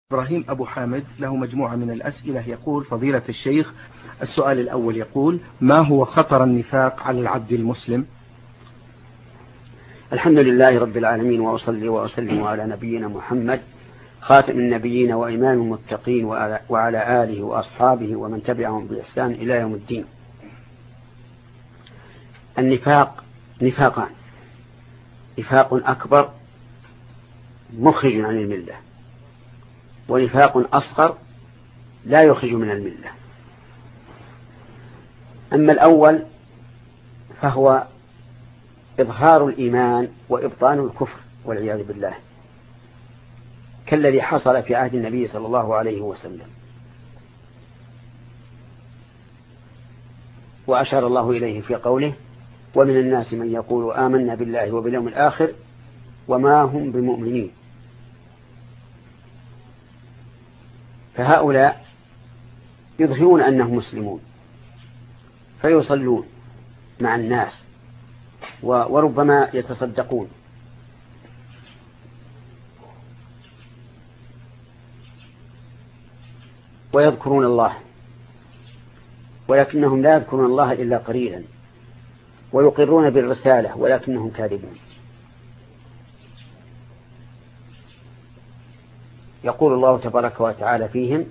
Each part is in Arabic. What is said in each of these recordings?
إبراهيم أبو حامد له مجموعة من الأسئلة. يقول: فضيلة الشيخ، السؤال الأول يقول: ما هو خطر النفاق على العبد المسلم؟ الحمد لله رب العالمين، وأصلي وأسلم على نبينا محمد خاتم النبيين وإمام المتقين وعلى آله وأصحابه ومن تبعهم بإحسان إلى يوم الدين. النفاق نفاقان: نفاق أكبر مخرج عن الملة، ونفاق أصغر لا يخرج من الملة. أما الأول فهو إظهار الإيمان وإبطان الكفر والعياذ بالله، كالذي حصل في عهد النبي صلى الله عليه وسلم، وأشار الله إليه في قوله: ومن الناس من يقول آمنا بالله وباليوم الآخر وما هم بمؤمنين. فهؤلاء يظهرون أنهم مسلمون فيصلون مع الناس وربما يتصدقون، ويذكرون الله، ولكنهم لا يذكرون الله إلا قليلا، ويقرون بالرسالة ولكنهم كاذبون. يقول الله تبارك وتعالى فيهم: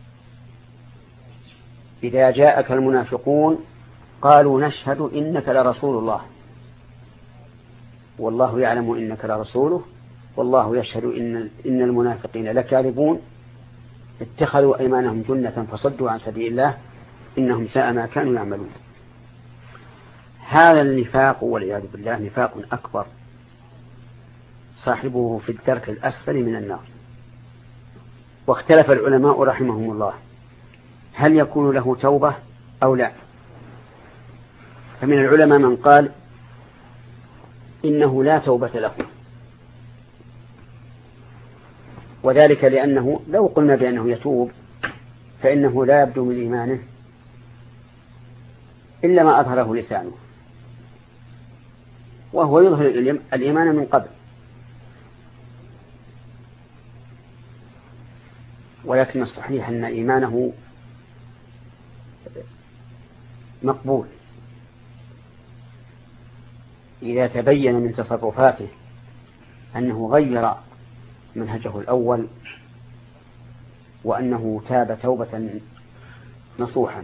إذا جاءك المنافقون قالوا نشهد إنك لرسول الله والله يعلم إنك لرسوله والله يشهد إن المنافقين لكاذبون اتخذوا أيمانهم جنة فصدوا عن سبيل الله إنهم ساء ما كانوا يعملون. هذا النفاق والعياذ بالله نفاق أكبر، صاحبه في الدرك الأسفل من النار. واختلف العلماء رحمهم الله هل يكون له توبة أو لا. فمن العلماء من قال إنه لا توبة له، وذلك لأنه لو قلنا بأنه يتوب فإنه لا يبدو من إيمانه إلا ما أظهره لسانه، وهو يظهر الإيمان من قبل، ولكن الصحيح أن إيمانه مقبول إذا تبين من تصرفاته أنه غير منهجه الأول وأنه تاب توبة نصوحا.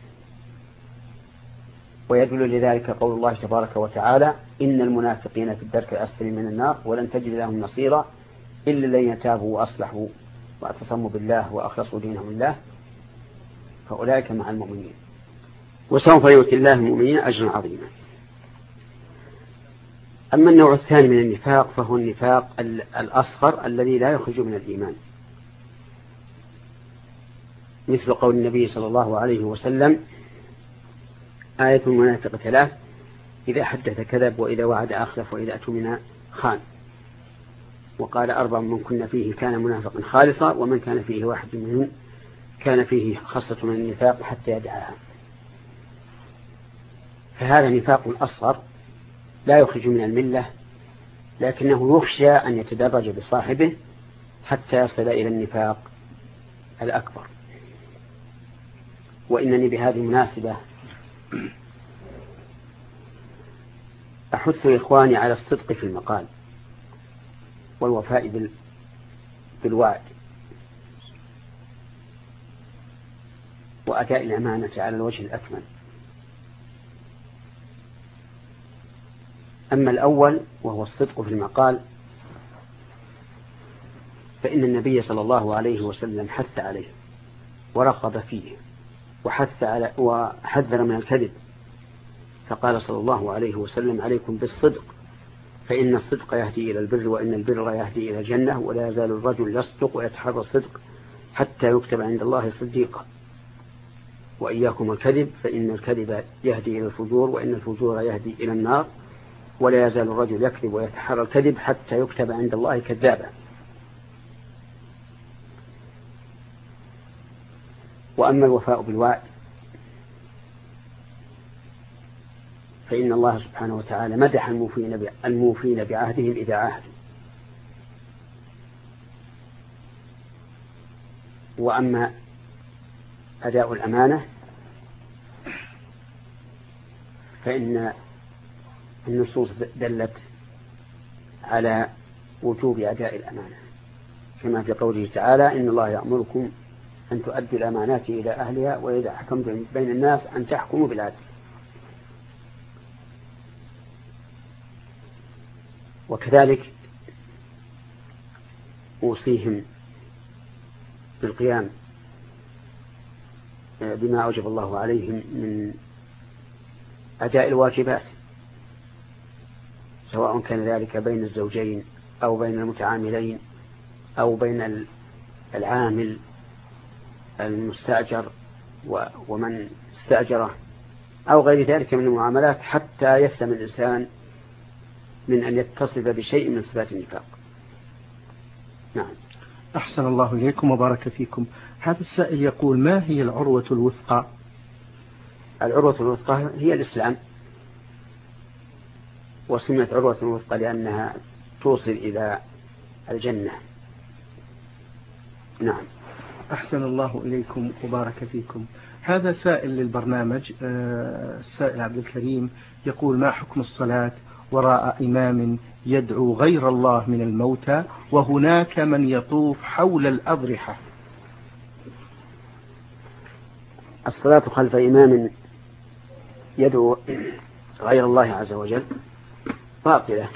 ويدل لذلك قول الله تبارك وتعالى: إن المنافقين في الدرك الأسفل من النار ولن تجد لهم نصيرا إلا الذين تابوا وأصلحوا واعتصموا بالله وأخلصوا دينهم لله فأولئك مع المؤمنين وسوف يؤتي الله المؤمنين أجرا عظيما. أما النوع الثاني من النفاق فهو النفاق الأصغر الذي لا يخرج من الإيمان، مثل قول النبي صلى الله عليه وسلم: آية المنافق ثلاث: إذا حدث كذب، وإذا وعد أخلف، وإذا أؤتمن خان. وقال: أربع من كنا فيه كان منافقا خالصا، ومن كان فيه واحد منهم كان فيه خاصة من النفاق حتى يدعاها. فهذا نفاق أصغر لا يخرج من الملة، لكنه يخشى أن يتدرج بصاحبه حتى يصل إلى النفاق الأكبر. وإنني بهذه المناسبة أحث إخواني على الصدق في المقال والوفاء بالوعد وأداء الأمانة على الوجه الأكمل. أما الأول وهو الصدق في المقال فإن النبي صلى الله عليه وسلم حث عليه ورغب فيه وحذر من الكذب، فقال صلى الله عليه وسلم: عليكم بالصدق فإن الصدق يهدي إلى البر، وإن البر يهدي إلى الجنة، ولا يزال الرجل يصدق ويتحرى الصدق حتى يكتب عند الله صديقا، وإياكم الكذب فإن الكذب يهدي إلى الفجور، وإن الفجور يهدي إلى النار، ولا يزال الرجل يكذب ويتحرى الكذب حتى يكتب عند الله كذابا. وأما الوفاء بالوعد فإن الله سبحانه وتعالى مدح الموفين بعهدهم إذا عاهدوا، وأما أداء الأمانة فإن النصوص دلت على وجوب أداء الأمانة، كما في قوله تعالى: إن الله يأمركم أن تؤدوا الأمانات إلى أهلها وإذا حكمتم بين الناس أن تحكموا بالعدل. وكذلك أوصيهم بالقيام بما أوجب الله عليهم من أداء الواجبات، سواء كان ذلك بين الزوجين أو بين المتعاملين أو بين العامل المستأجر ومن استأجره أو غير ذلك من المعاملات، حتى يسلم الإنسان من أن يتصف بشيء من صفات النفاق. نعم. أحسن الله إليكم وبارك فيكم. هذا السائل يقول: ما هي العروة الوثقى؟ العروة الوثقى هي الإسلام، وسميت عروة الوثقى لأنها توصل إلى الجنة. نعم. أحسن الله إليكم وبارك فيكم. هذا سائل للبرنامج، السائل عبد الكريم يقول: ما حكم الصلاة وراء إمام يدعو غير الله من الموتى وهناك من يطوف حول الأضرحة؟ الصلاة خلف إمام يدعو غير الله عز وجل باطلة،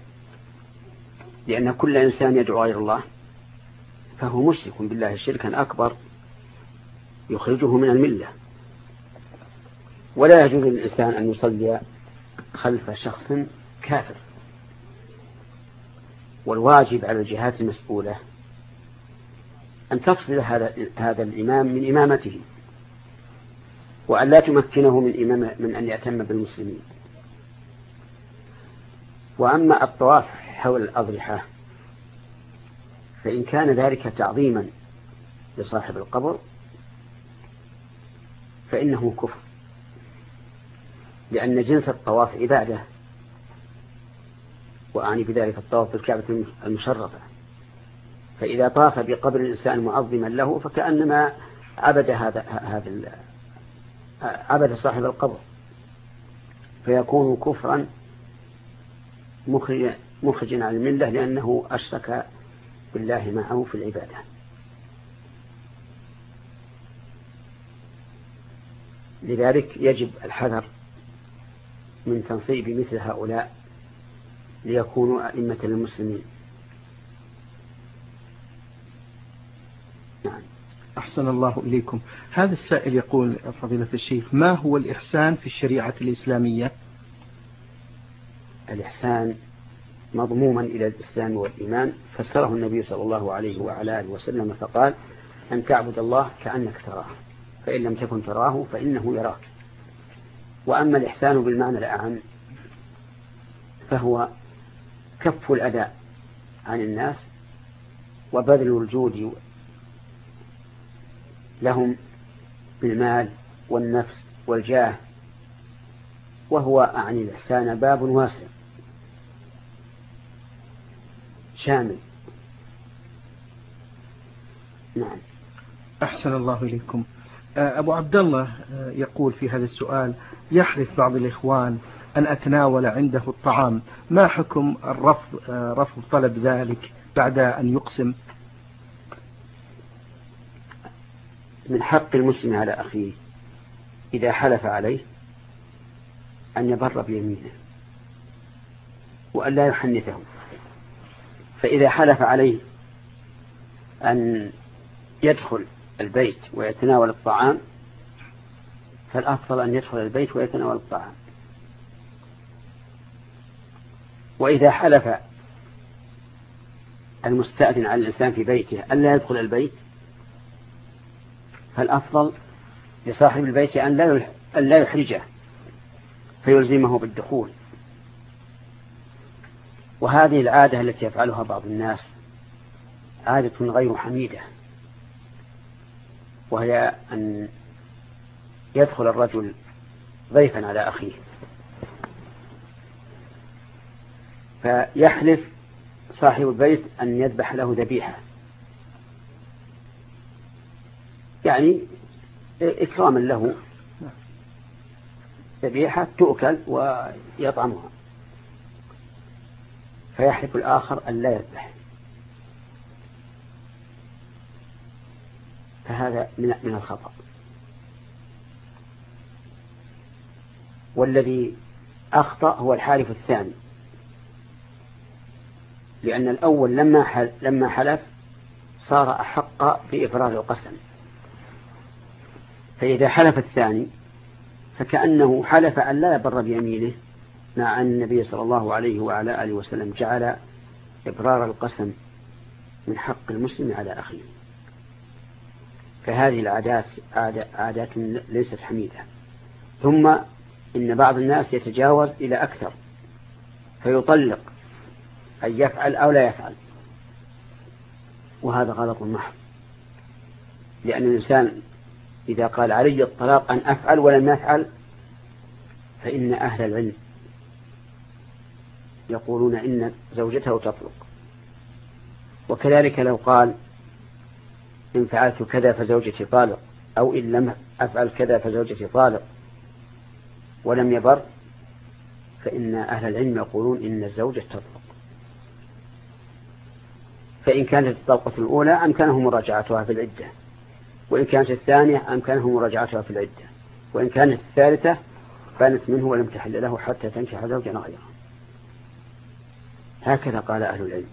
لأن كل إنسان يدعو غير الله فهو مشرك بالله شركا أكبر يخرجه من الملة، ولا يجوز للإنسان أن يصلي خلف شخص كافر. والواجب على الجهات المسؤولة أن تفصل هذا الإمام من إمامته، وأن لا تمكنه من أن يأتم بالمسلمين. وأما الطواف حول الأضرحة فإن كان ذلك تعظيما لصاحب القبر فإنه كفر، لأن جنس الطواف عبادة، وأعني بذلك الطواف بالكعبة المشرفة. فإذا طاف بقبر الإنسان معظما له فكأنما عبد صاحب القبر، فيكون كفرا مخرجا عن الملة، لأنه أشرك بالله معه في العبادة. لذلك يجب الحذر من تنصيب مثل هؤلاء ليكونوا أئمة للمسلمين. نعم. أحسن الله إليكم. هذا السائل يقول: فضيلة الشيخ، ما هو الإحسان في الشريعة الإسلامية؟ الإحسان مضموما إلى الإسلام والإيمان، فسره النبي صلى الله عليه وعلى آله وسلم فقال: أن تعبد الله كأنك تراه فإن لم تكن تراه فإنه يراك. وأما الإحسان بالمعنى الأعم فهو كف الأذى عن الناس وبذل الجود لهم بالمال والنفس والجاه، وهو أعني الإحسان باب واسع شامل. نعم. أحسن الله إليكم. أبو عبد الله يقول في هذا السؤال: يحرص بعض الإخوان أن أتناول عنده الطعام، ما حكم رفض طلب ذلك بعد أن يقسم؟ من حق المسلم على أخيه إذا حلف عليه أن يبر بيمينه وأن لا يحنثه. فإذا حلف عليه أن يدخل البيت ويتناول الطعام فالأفضل أن يدخل البيت ويتناول الطعام. وإذا حلف المستأذن على الإنسان في بيته أن لا يدخل البيت فالأفضل لصاحب البيت أن لا يحرجه فيلزمه بالدخول. وهذه العادة التي يفعلها بعض الناس عادة غير حميدة، وهي أن يدخل الرجل ضيفا على أخيه فيحلف صاحب البيت أن يذبح له ذبيحة، يعني إكراما له، ذبيحة تؤكل ويطعمها، فيحلف الآخر أن لا يذبح، فهذا من الخطأ. والذي أخطأ هو الحالف الثاني، لأن الأول لما حلف صار أحق بإبرار القسم، فإذا حلف الثاني فكأنه حلف أن لا يبر بيمينه، مع أن النبي صلى الله عليه وعلى آله وسلم جعل إبرار القسم من حق المسلم على أخيه. فهذه العادات عادات ليست حميدة. ثم إن بعض الناس يتجاوز إلى أكثر، فيطلق أن يفعل أو لا يفعل، وهذا غلط محض، لأن الإنسان إذا قال علي الطلاق أن أفعل ولم يفعل، فإن أهل العلم يقولون إن زوجته تطلق. وكذلك لو قال إن فعلت كذا فزوجتي طالق، أو إن لم أفعل كذا فزوجتي طالق ولم يبر، فإن أهل العلم يقولون إن الزوجة تطلق. فإن كانت الطلقة الأولى أمكنه مراجعتها في العدة، وإن كانت الثانية أمكنه مراجعتها في العدة، وإن كانت الثالثة فانت منه ولم تحل له حتى تنكح زوجا غيره. هكذا قال أهل العلم،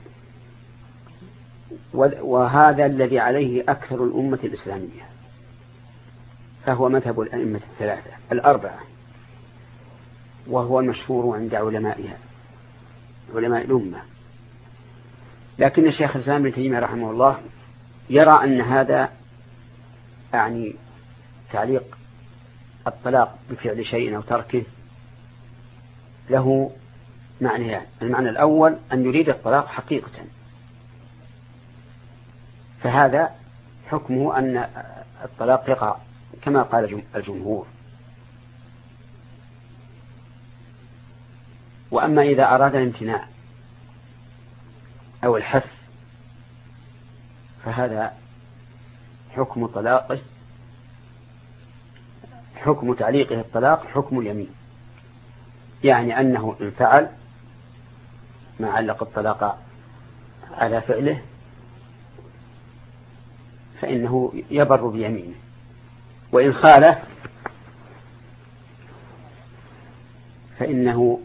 وهذا الذي عليه أكثر الأمة الإسلامية، فهو مذهب الأئمة الثلاثة الأربعة، وهو المشهور عند علمائها علماء الأمة. لكن الشيخ الإسلام ابن تيمية رحمه الله يرى أن هذا يعني تعليق الطلاق بفعل شيء أو تركه له معنيان. المعنى الأول أن يريد الطلاق حقيقة، فهذا حكمه أن الطلاق يقع كما قال الجمهور. وأما إذا أراد الامتناع أو الحث فهذا حكم طلاقه، حكم تعليقه الطلاق حكم اليمين، يعني أنه إن فعل ما علق الطلاق على فعله فإنه يبر بيمينه، وإن خالف فإنه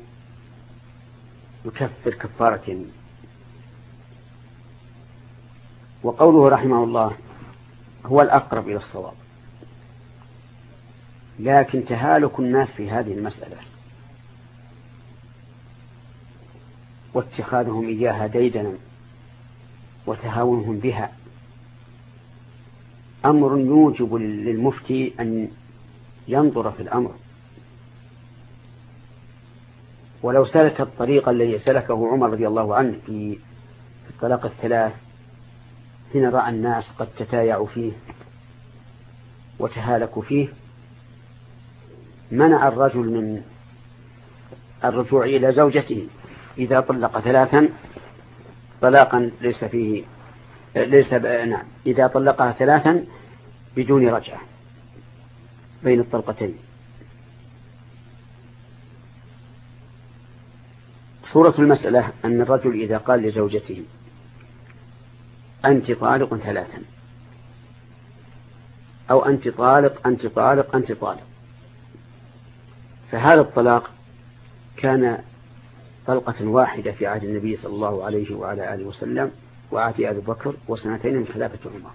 يكفر كفارة يمين. وقوله رحمه الله هو الأقرب إلى الصواب، لكن تهالك الناس في هذه المسألة واتخاذهم إياها ديدنا وتهاونهم بها أمر يوجب للمفتي أن ينظر في الأمر. ولو سلك الطريق الذي سلكه عمر رضي الله عنه في الطلاق الثلاث، حين رأى الناس قد تتايعوا فيه وتهالكوا فيه، منع الرجل من الرجوع إلى زوجته إذا طلق ثلاثا طلاقا إذا طلقها ثلاثا بدون رجعة بين الطلقتين. صورة المسألة أن الرجل إذا قال لزوجته أنت طالق ثلاثا، أو أنت طالق أنت طالق أنت طالق، فهذا الطلاق كان طلقة واحدة في عهد النبي صلى الله عليه وعلى آله وسلم وعهد أبي بكر وسنتين من خلافة عمر.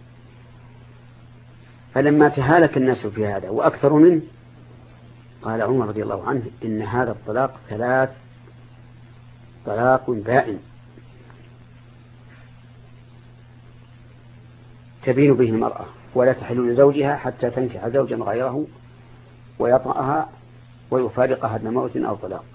فلما تهالك الناس في هذا وأكثر منه، قال عمر رضي الله عنه إن هذا الطلاق ثلاث طلاق بائن تبين به المرأة ولا تحل لزوجها حتى تنكح زوجا غيره ويطأها ويفارقها دون موت أو طلاق.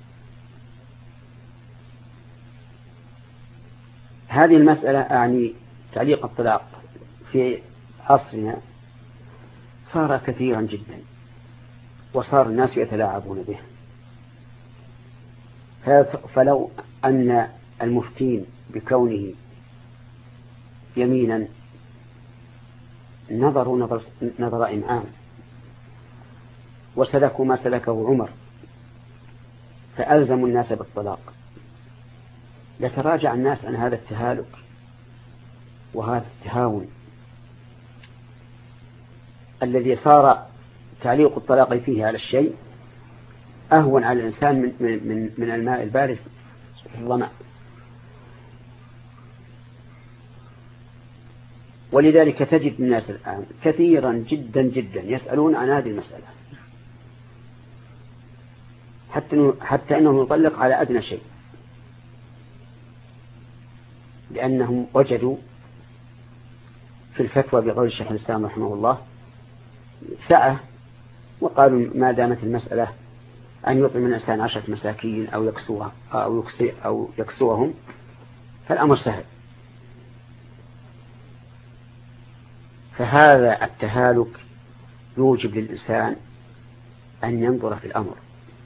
هذه المسألة أعني تعليق الطلاق في عصرنا صار كثيرا جدا، وصار الناس يتلاعبون به. فلو أن المفتين بكونه يمينا نظروا نظر إمعان وسلكوا ما سلكه عمر فألزموا الناس بالطلاق، لتراجع الناس عن هذا التهالك وهذا التهاون الذي صار تعليق الطلاق فيه على الشيء أهون على الإنسان من الماء البارد في الظمأ. ولذلك تجد الناس الآن كثيرا جدا جدا يسألون عن هذه المسألة حتى أنه يطلق على أدنى شيء، لأنهم وجدوا في الفتوى بقول الشيخ الإسلام رحمه الله سعة، وقالوا ما دامت المسألة أن يطعم الإنسان 10 مساكين أو يكسوهم فالأمر سهل. فهذا التهالك يوجب للإنسان أن ينظر في الأمر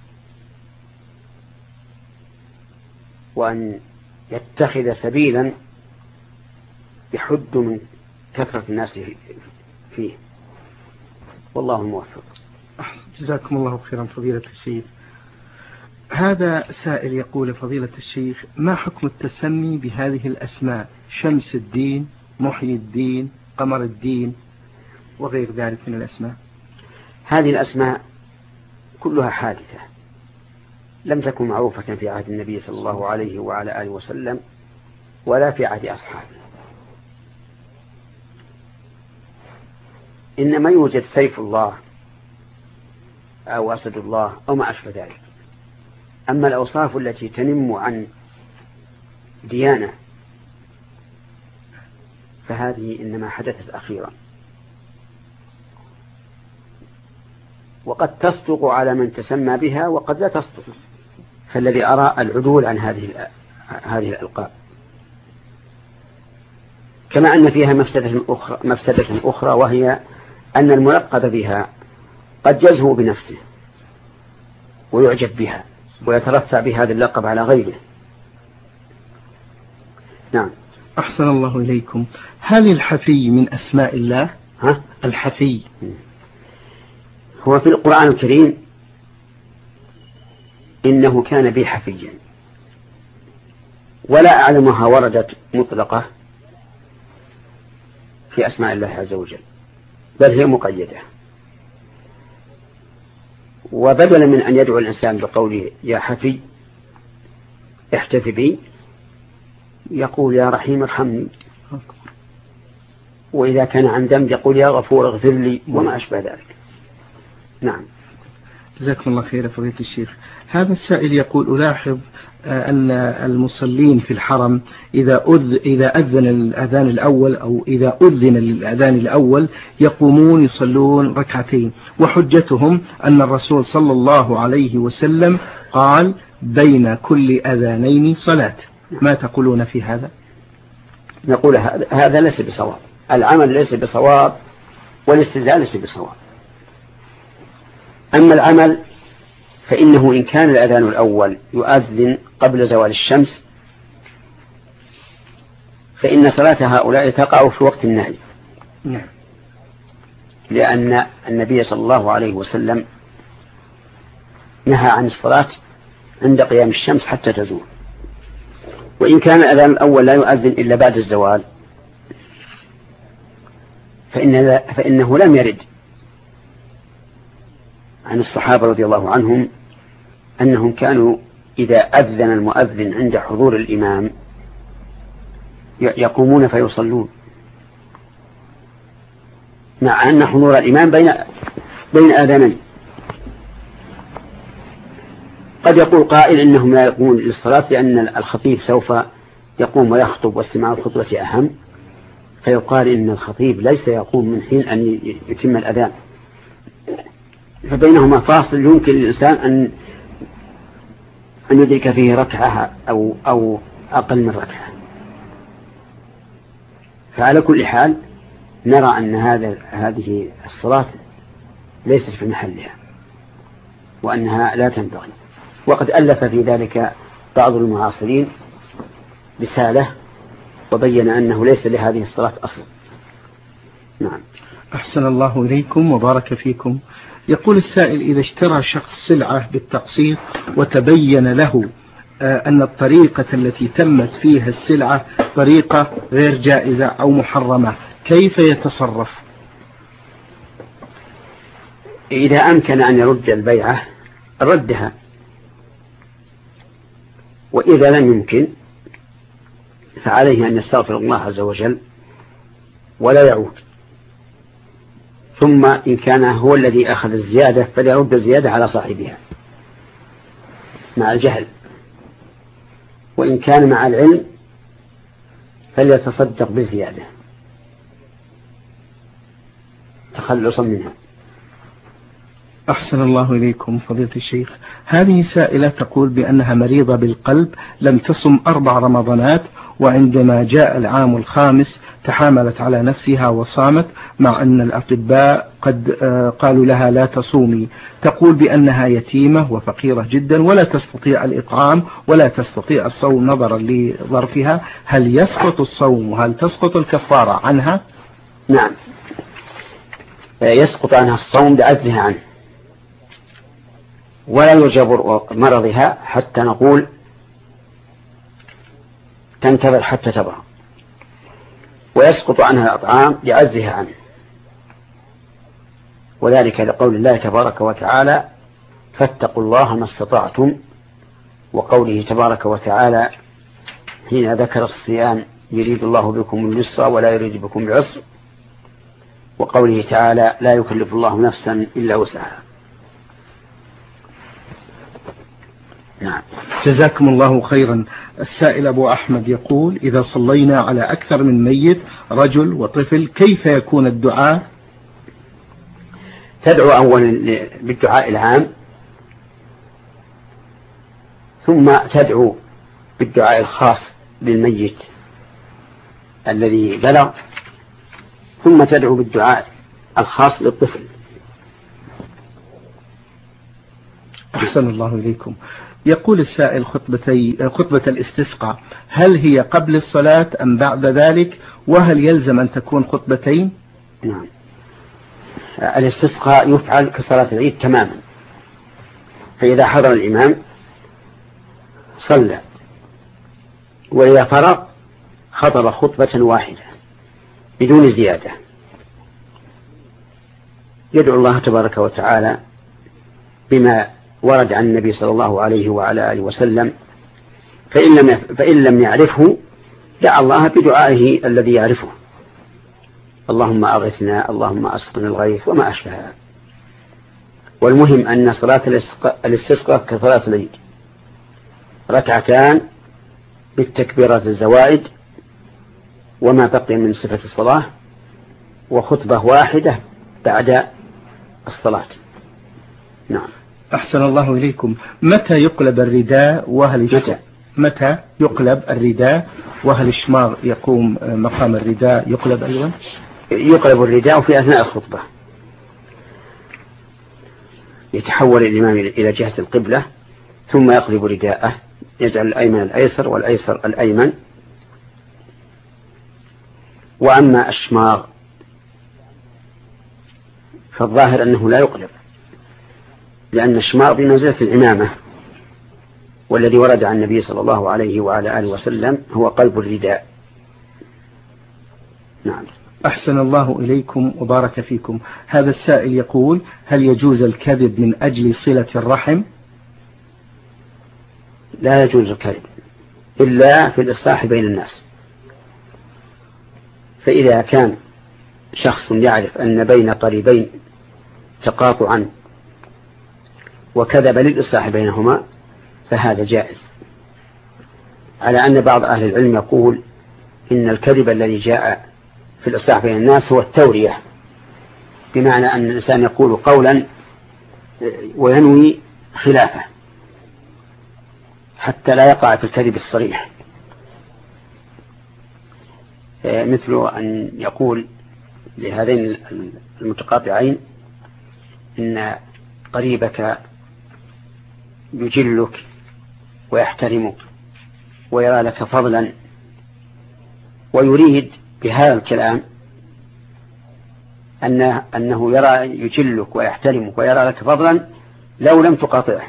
وأن يتخذ سبيلا يحد من كثرة الناس فيه، والله الموفق. جزاكم الله خيرا فضيلة الشيخ. هذا سائل يقول فضيلة الشيخ ما حكم التسمي بهذه الأسماء شمس الدين، محيي الدين، قمر الدين وغير ذلك من الأسماء؟ هذه الأسماء كلها حادثة لم تكن معروفة في عهد النبي صلى الله عليه وعلى آله وسلم ولا في عهد أصحابه، إنما يوجد سيف الله أو أسد الله أو ما أشبه ذلك. أما الأوصاف التي تنم عن ديانة فهذه إنما حدثت أخيرا، وقد تصدق على من تسمى بها وقد لا تصدق، فالذي أرى العدول عن هذه الألقاب. كما أن فيها مفسدة أخرى وهي أن الملقب بها قد يزهو بنفسه ويعجب بها ويترفع بهذا اللقب على غيره. نعم. أحسن الله إليكم. هل الحفي من أسماء الله؟ الحفي هو في القرآن الكريم إنه كان بي حفيا، ولا أعلمها وردت مطلقة في أسماء الله عز وجل، بل هي مقيدة. وبدلا من أن يدعو الإنسان بقوله يا حفي احتف بي يقول يا رحيم ارحمني، وإذا كان عن ذنب يقول يا غفور اغفر لي وما أشبه ذلك. نعم. جزاكم الله خير فضيلة الشيخ. هذا السائل يقول ألاحظ أن المصلين في الحرم إذا أذن الأذان الأول أو إذا أذن للأذان الأول يقومون يصلون ركعتين، وحجتهم أن الرسول صلى الله عليه وسلم قال بين كل أذانين صلاة. ما تقولون في هذا؟ نقول هذا ليس بصواب، العمل ليس بصواب والاستدلال ليس بصواب. أما العمل فإنه إن كان الأذان الأول يؤذن قبل زوال الشمس فإن صلاة هؤلاء تقع في وقت النهي، لأن النبي صلى الله عليه وسلم نهى عن الصلاة عند قيام الشمس حتى تزول. وإن كان الأذان الأول لا يؤذن إلا بعد الزوال فإنه لم يرد عن الصحابة رضي الله عنهم أنهم كانوا إذا أذن المؤذن عند حضور الإمام يقومون فيصلون، مع أن حضور الإمام بين آذانين. قد يقول قائل إنهم لا يقومون للصلاة لأن الخطيب سوف يقوم ويخطب واستماع الخطبة أهم، فيقال إن الخطيب ليس يقوم من حين أن يتم الأذان، فبينهما فاصل يمكن للإنسان أن يدرك فيه ركعة أو أقل من ركعة. فعلى كل حال نرى أن هذه الصلاة ليست في محلها وأنها لا تنبغي. وقد ألف في ذلك بعض المعاصرين رسالة وبين أنه ليس لهذه الصلاة أصل. نعم. أحسن الله إليكم وبارك فيكم. يقول السائل: إذا اشترى شخص سلعة بالتقسيط وتبين له أن الطريقة التي تمت فيها السلعة طريقة غير جائزة أو محرمة، كيف يتصرف؟ إذا أمكن أن يرد البيعة ردها، وإذا لم يمكن فعليه أن يستغفر الله عز وجل ولا يعود، ثم إن كان هو الذي أخذ الزيادة فليرد الزيادة على صاحبها مع الجهل، وإن كان مع العلم فليتصدق بالزيادة تخلصا منها. أحسن الله إليكم فضيلة الشيخ. هذه سائلة تقول بأنها مريضة بالقلب، لم تصم 4 رمضانات، وعندما جاء العام الخامس تحاملت على نفسها وصامت، مع أن الأطباء قد قالوا لها لا تصومي. تقول بأنها يتيمة وفقيرة جدا ولا تستطيع الإطعام ولا تستطيع الصوم نظرا لظرفها، هل يسقط الصوم وهل تسقط الكفارة عنها؟ نعم، يسقط عنها الصوم بعجزها عنه، ولا يجبر مرضها حتى نقول تنتظر حتى تبرأ، ويسقط عنها الأطعام لعجزها عنه، وذلك لقول الله تبارك وتعالى: فاتقوا الله ما استطعتم، وقوله تبارك وتعالى حين ذكر الصيام: يريد الله بكم اليسر ولا يريد بكم العسر، وقوله تعالى: لا يكلف الله نفسا إلا وسعها. نعم. جزاكم الله خيرا. السائل أبو أحمد يقول: إذا صلينا على أكثر من ميت رجل وطفل كيف يكون الدعاء؟ تدعو أولا بالدعاء العام، ثم تدعو بالدعاء الخاص للميت الذي بلغ، ثم تدعو بالدعاء الخاص للطفل. أحسن الله إليكم. يقول السائل: خطبة الاستسقاء هل هي قبل الصلاة أم بعد ذلك، وهل يلزم أن تكون خطبتين؟ نعم، الاستسقاء يفعل كصلاة العيد تماما، فإذا حضر الإمام صلى، وإذا فرغ خطب خطبة واحدة بدون زيادة، يدعو الله تبارك وتعالى بما ورد عن النبي صلى الله عليه وعلى آله وسلم، فإن لم يعرفه دعا الله بدعائه الذي يعرفه: اللهم أغثنا، اللهم أسقنا الغيث، وما أشبهها. والمهم أن صلاة الاستسقاء كصلاة العيد، ركعتان بالتكبيرات الزوائد وما بقي من صفة الصلاة، وخطبة واحدة بعد الصلاة. نعم. أحسن الله إليكم. متى يقلب الرداء متى يقلب الرداء، وهل الشماغ يقوم مقام الرداء يقلب أيضا؟ يقلب الرداء في أثناء الخطبة، يتحول الإمام إلى جهة القبلة ثم يقلب رداءه، يجعل الأيمن الأيسر والأيسر الأيمن. وأما الشماغ فالظاهر أنه لا يقلب، لأن الشماغ بمنزلة الإمامة، والذي ورد عن النبي صلى الله عليه وعلى آله وسلم هو قلب الرداء. نعم. أحسن الله إليكم وبارك فيكم. هذا السائل يقول: هل يجوز الكذب من أجل صلة الرحم؟ لا يجوز الكذب إلا في الإصلاح بين الناس، فإذا كان شخص يعرف أن بين قريبين تقاطعا وكذب للإصلاح بينهما فهذا جائز، على أن بعض أهل العلم يقول إن الكذب الذي جاء في الإصلاح بين الناس هو التورية، بمعنى أن الإنسان يقول قولا وينوي خلافه حتى لا يقع في الكذب الصريح، مثل أن يقول لهذين المتقاطعين إن قريبك يجلك ويحترمك ويرى لك فضلا، ويريد بهذا الكلام أنه يرى يجلك ويحترمك ويرى لك فضلا لو لم تقاطعه،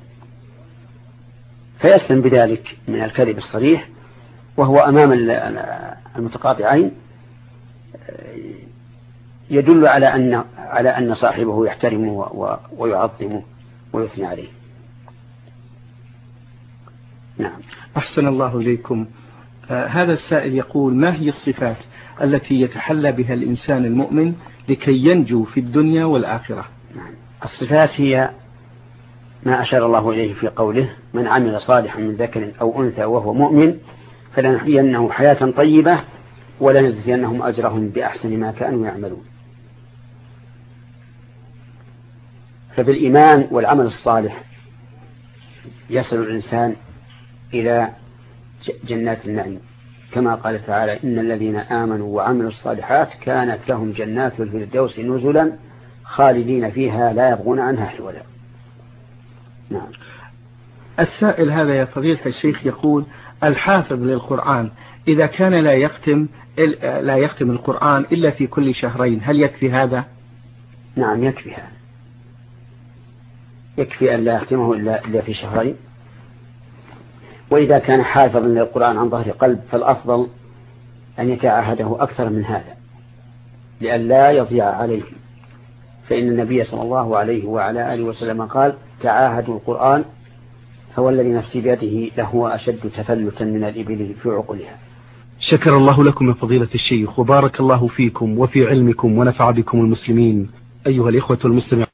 فيسلم بذلك من الكذب الصريح، وهو أمام المتقاطعين يدل على أن صاحبه يحترمه ويعظمه ويثني عليه. نعم. أحسن الله إليكم. هذا السائل يقول: ما هي الصفات التي يتحلى بها الإنسان المؤمن لكي ينجو في الدنيا والآخرة؟ نعم. الصفات هي ما أشار الله إليه في قوله: من عمل صالحا من ذكر أو أنثى وهو مؤمن فلنحيينه حياة طيبة ولنجزينهم أجرهم بأحسن ما كانوا يعملون. فبالإيمان والعمل الصالح يصل الإنسان إلى جنات النعيم، كما قال تعالى: إن الذين آمنوا وعملوا الصالحات كانت لهم جنات الفردوس نزلا خالدين فيها لا يبغون عنها حولا. نعم. السائل هذا يا فضيلة الشيخ يقول: الحافظ للقرآن إذا كان لا يختم القرآن إلا في كل شهرين، هل يكفي هذا؟ نعم يكفي هذا، يكفي أن لا يختمه إلا في شهرين. وإذا كان حافظا للقرآن عن ظهر قلب فالأفضل أن يتعاهده أكثر من هذا لئلا يضيع عليه، فإن النبي صلى الله عليه وعلى آله وسلم قال: تعاهدوا القرآن فهو الذي نفسي بيده لهو أشد تفلتا من الإبل في عقلها. شكر الله لكم يا فضيلة الشيخ، وبارك الله فيكم وفي علمكم ونفع بكم المسلمين. أيها الإخوة المسلمين.